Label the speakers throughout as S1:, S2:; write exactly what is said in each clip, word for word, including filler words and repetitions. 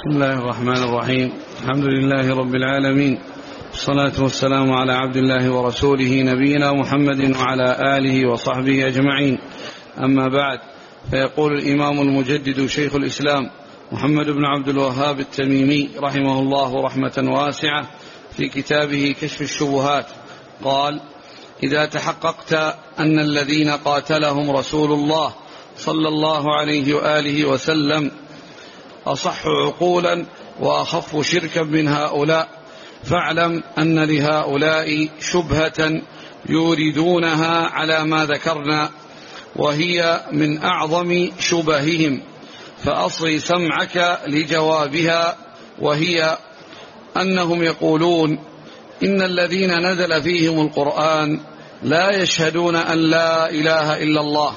S1: بسم الله الرحمن الرحيم. الحمد لله رب العالمين، والصلاة والسلام على عبد الله ورسوله نبينا محمد وعلى آله وصحبه أجمعين. أما بعد، فيقول الإمام المجدد شيخ الإسلام محمد بن عبد الوهاب التميمي رحمه الله رحمة واسعة في كتابه كشف الشبهات قال: إذا تحققت أن الذين قاتلهم رسول الله صلى الله عليه وآله وسلم أصح عقولا وأخف شركا من هؤلاء، فاعلم أن لهؤلاء شبهة يوردونها على ما ذكرنا، وهي من أعظم شبههم، فأصغي سمعك لجوابها، وهي أنهم يقولون إن الذين نزل فيهم القرآن لا يشهدون أن لا إله إلا الله،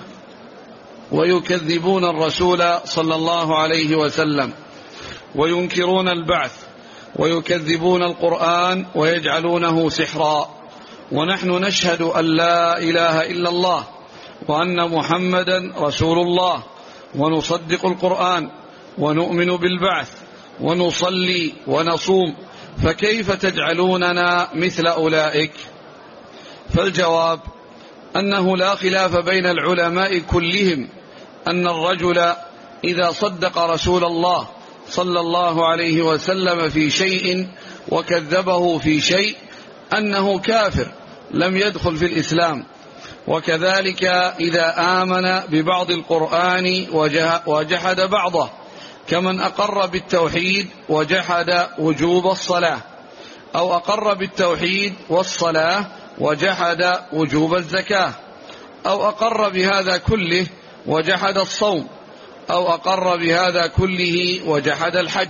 S1: ويكذبون الرسول صلى الله عليه وسلم، وينكرون البعث، ويكذبون القرآن ويجعلونه سحرا، ونحن نشهد أن لا إله إلا الله وأن محمدا رسول الله، ونصدق القرآن ونؤمن بالبعث ونصلي ونصوم، فكيف تجعلوننا مثل أولئك؟ فالجواب أنه لا خلاف بين العلماء كلهم أن الرجل إذا صدق رسول الله صلى الله عليه وسلم في شيء وكذبه في شيء أنه كافر لم يدخل في الإسلام، وكذلك إذا آمن ببعض القرآن وجحد بعضه، كمن أقر بالتوحيد وجحد وجوب الصلاة، أو أقر بالتوحيد والصلاة وجحد وجوب الزكاة، أو أقر بهذا كله وجحد الصوم، أو أقر بهذا كله وجحد الحج.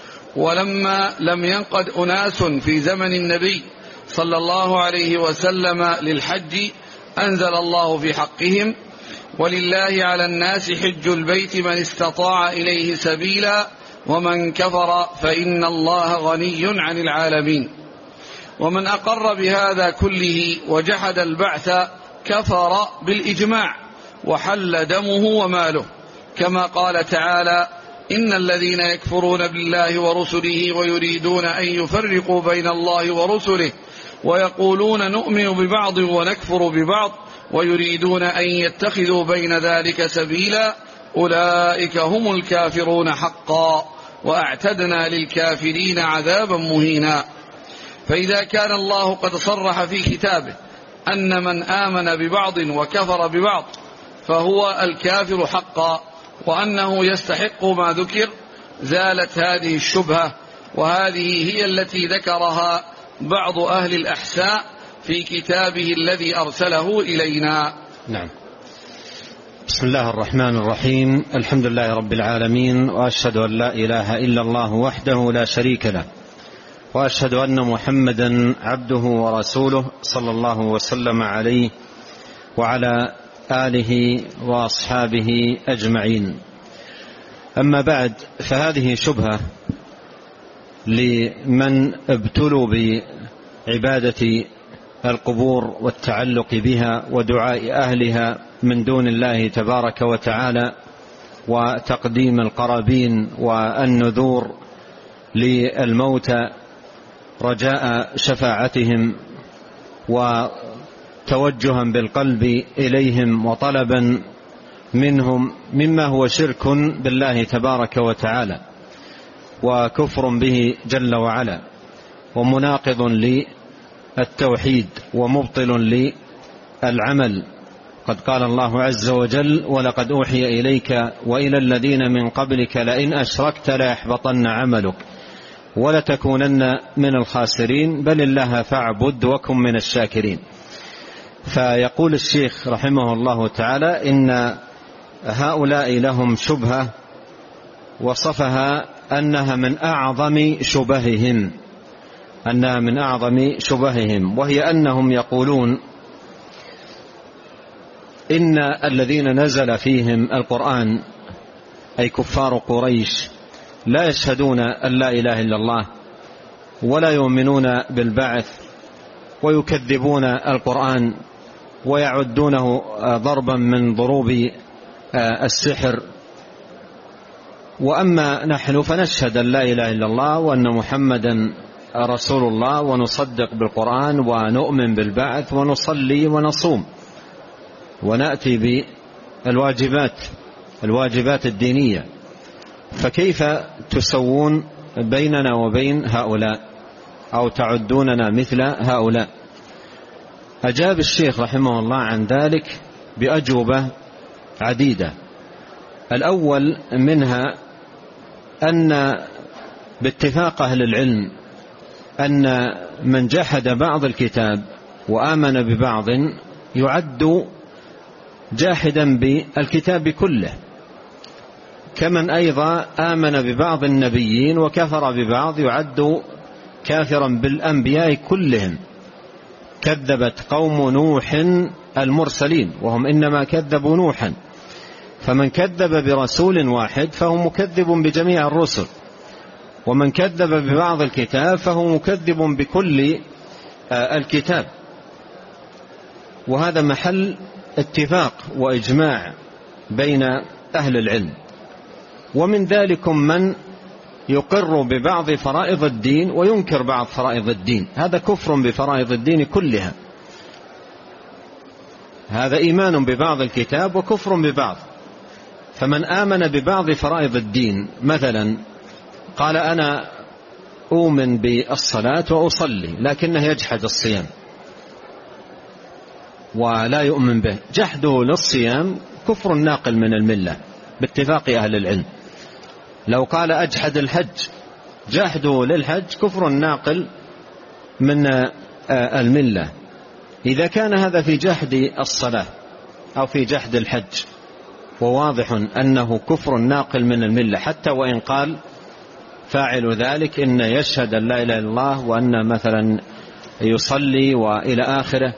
S1: ولما لم ينقد أناس في زمن النبي صلى الله عليه وسلم للحج أنزل الله في حقهم: ولله على الناس حج البيت من استطاع إليه سبيلا ومن كفر فإن الله غني عن العالمين. ومن أقر بهذا كله وجحد البعث كفر بالإجماع وحل دمه وماله، كما قال تعالى: إن الذين يكفرون بالله ورسله ويريدون أن يفرقوا بين الله ورسله ويقولون نؤمن ببعض ونكفر ببعض ويريدون أن يتخذوا بين ذلك سبيلا أولئك هم الكافرون حقا وأعتدنا للكافرين عذابا مهينا. فإذا كان الله قد صرح في كتابه أن من آمن ببعض وكفر ببعض فهو الكافر حقا، وأنه يستحق ما ذكر، زالت هذه الشبهة، وهذه هي التي ذكرها بعض أهل الأحساء في كتابه الذي أرسله إلينا.
S2: نعم. بسم الله الرحمن الرحيم. الحمد لله رب العالمين، وأشهد أن لا إله إلا الله وحده لا شريك له، وأشهد أن محمدا عبده ورسوله صلى الله وسلم عليه وعلى آله وأصحابه أجمعين. أما بعد، فهذه شبهة لمن ابتلوا بعبادة القبور والتعلق بها ودعاء أهلها من دون الله تبارك وتعالى، وتقديم القرابين والنذور للموتى رجاء شفاعتهم وتوجها بالقلب إليهم وطلبا منهم، مما هو شرك بالله تبارك وتعالى وكفر به جل وعلا، ومناقض للتوحيد ومبطل للعمل. قد قال الله عز وجل: ولقد أوحي إليك وإلى الذين من قبلك لئن أشركت ليحبطن عملك ولتكونن من الخاسرين بل الله فاعبد وكن من الشاكرين. فيقول الشيخ رحمه الله تعالى إن هؤلاء لهم شبهة وصفها أنها من أعظم شبههم أنها من أعظم شبههم وهي أنهم يقولون إن الذين نزل فيهم القرآن أي كفار قريش لا يشهدون أن لا إله إلا الله ولا يؤمنون بالبعث، ويكذبون القرآن ويعدونه ضربا من ضروب السحر، وأما نحن فنشهد أن لا إله إلا الله وأن محمدا رسول الله، ونصدق بالقرآن، ونؤمن بالبعث، ونصلي ونصوم، ونأتي بالواجبات الواجبات الدينية. فكيف تسوون بيننا وبين هؤلاء أو تعدوننا مثل هؤلاء؟ أجاب الشيخ رحمه الله عن ذلك بأجوبة عديدة. الأول منها أن باتفاق أهل العلم أن من جحد بعض الكتاب وآمن ببعض يعد جاحدا بالكتاب كله، كمن أيضا آمن ببعض النبيين وكفر ببعض يعد كافرا بالأنبياء كلهم. كذبت قوم نوح المرسلين وهم إنما كذبوا نوحا، فمن كذب برسول واحد فهو مكذب بجميع الرسل، ومن كذب ببعض الكتاب فهو مكذب بكل الكتاب. وهذا محل اتفاق وإجماع بين أهل العلم. ومن ذلكم من يقر ببعض فرائض الدين وينكر بعض فرائض الدين، هذا كفر بفرائض الدين كلها. هذا إيمان ببعض الكتاب وكفر ببعض. فمن آمن ببعض فرائض الدين، مثلا قال أنا أؤمن بالصلاة وأصلي لكنه يجحد الصيام ولا يؤمن به، جحده للصيام كفر ناقل من الملة باتفاق أهل العلم. لو قال أجحد الحج، جحده للحج كفر ناقل من الملة. إذا كان هذا في جحد الصلاة أو في جحد الحج، وواضح أنه كفر ناقل من الملة، حتى وإن قال فاعل ذلك إن يشهد أن لا إله إلا الله وأن مثلا يصلي وإلى آخره،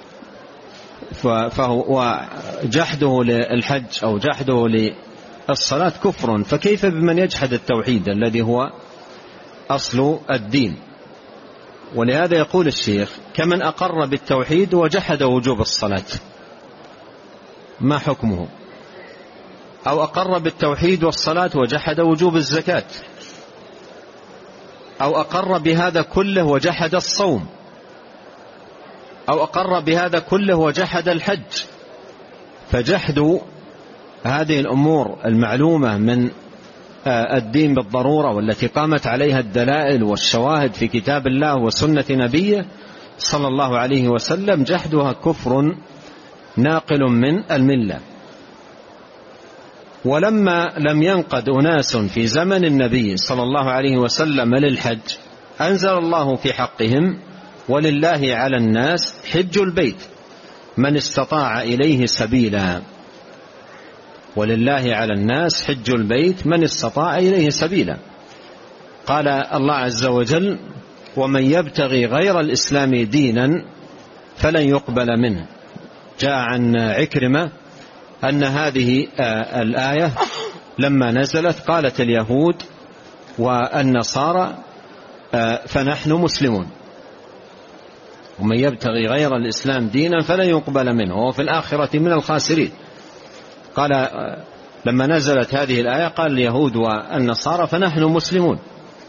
S2: فهو جحده للحج أو جحده للصلاة كفر، فكيف بمن يجحد التوحيد الذي هو أصل الدين؟ ولهذا يقول الشيخ كمن أقر بالتوحيد وجحد وجوب الصلاة، ما حكمه؟ أو أقر بالتوحيد والصلاة وجحد وجوب الزكاة، أو أقر بهذا كله وجحد الصوم، أو أقر بهذا كله وجحد الحج. فجحد هذه الأمور المعلومة من الدين بالضرورة والتي قامت عليها الدلائل والشواهد في كتاب الله وسنة نبيه صلى الله عليه وسلم، جحدها كفر ناقل من الملة. ولما لم ينقد أناس في زمن النبي صلى الله عليه وسلم للحج، أنزل الله في حقهم ولله على الناس حج البيت من استطاع إليه سبيلا. ولله على الناس حج البيت من استطاع إليه سبيلا. قال الله عز وجل ومن يبتغي غير الإسلام دينا فلن يقبل منه. جاء عن عكرمة أن هذه الآية لما نزلت قالت اليهود والنصارى فنحن مسلمون، ومن يبتغي غير الإسلام دينا فلن يقبل منه وهو في الآخرة من الخاسرين. قال لما نزلت هذه الآية قال اليهود والنصارى فنحن مسلمون.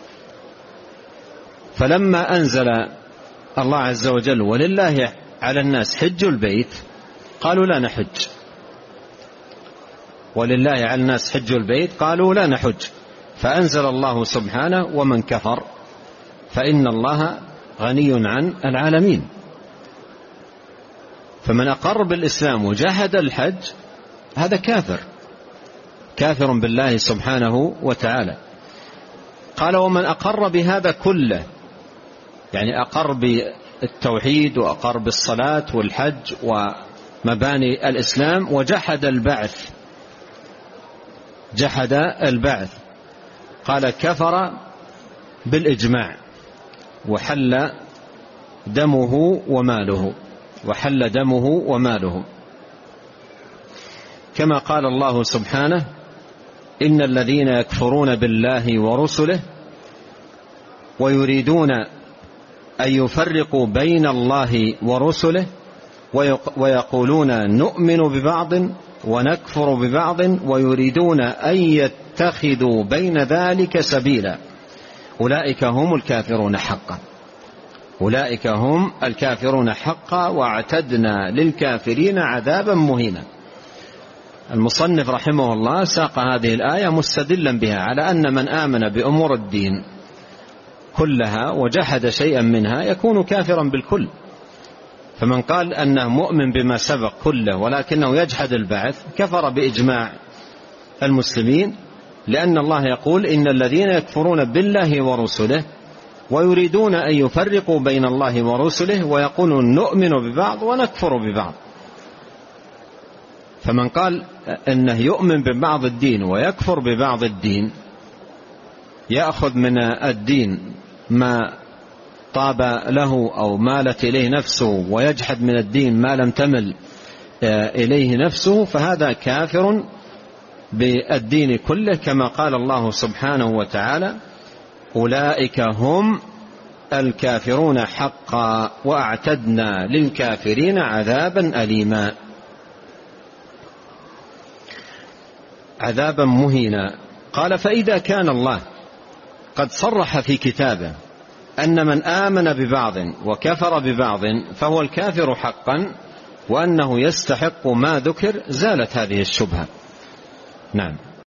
S2: فلما أنزل الله عز وجل ولله على الناس حج البيت قالوا لا نحج، ولله على الناس حج البيت قالوا لا نحج. فأنزل الله سبحانه ومن كفر فإن الله غني عن العالمين. فمن أقر بالإسلام وجحد الحج هذا كافر، كافر بالله سبحانه وتعالى. قال ومن أقر بهذا كله، يعني أقر بالتوحيد وأقر بالصلاة والحج ومباني الإسلام وجحد البعث، جحد البعث، قال كفر بالإجماع وحل دمه وماله، وحل دمه وماله، كما قال الله سبحانه إن الذين يكفرون بالله ورسله ويريدون أن يفرقوا بين الله ورسله ويقولون نؤمن ببعض ونكفر ببعض ويريدون أن يتخذوا بين ذلك سبيلا أولئك هم الكافرون حقا أولئك هم الكافرون حقا واعتدنا للكافرين عذابا مهينا. المصنف رحمه الله ساق هذه الآية مستدلا بها على أن من آمن بأمور الدين كلها وجحد شيئا منها يكون كافرا بالكل. فمن قال أنه مؤمن بما سبق كله ولكنه يجحد البعث كفر بإجماع المسلمين، لأن الله يقول إن الذين يكفرون بالله ورسله ويريدون أن يفرقوا بين الله ورسله ويقولون نؤمن ببعض ونكفر ببعض. فمن قال أنه يؤمن ببعض الدين ويكفر ببعض الدين يأخذ من الدين ما طاب له أو مالت إليه نفسه ويجحد من الدين ما لم تمل إليه نفسه، فهذا كافر بالدين كله، كما قال الله سبحانه وتعالى أولئك هم الكافرون حقا وأعتدنا للكافرين عذابا أليما عذابا مهينا. قال فإذا كان الله قد صرح في كتابه أن من آمن ببعض وكفر ببعض فهو الكافر حقا وأنه يستحق ما ذكر زالت هذه الشبهة. نعم.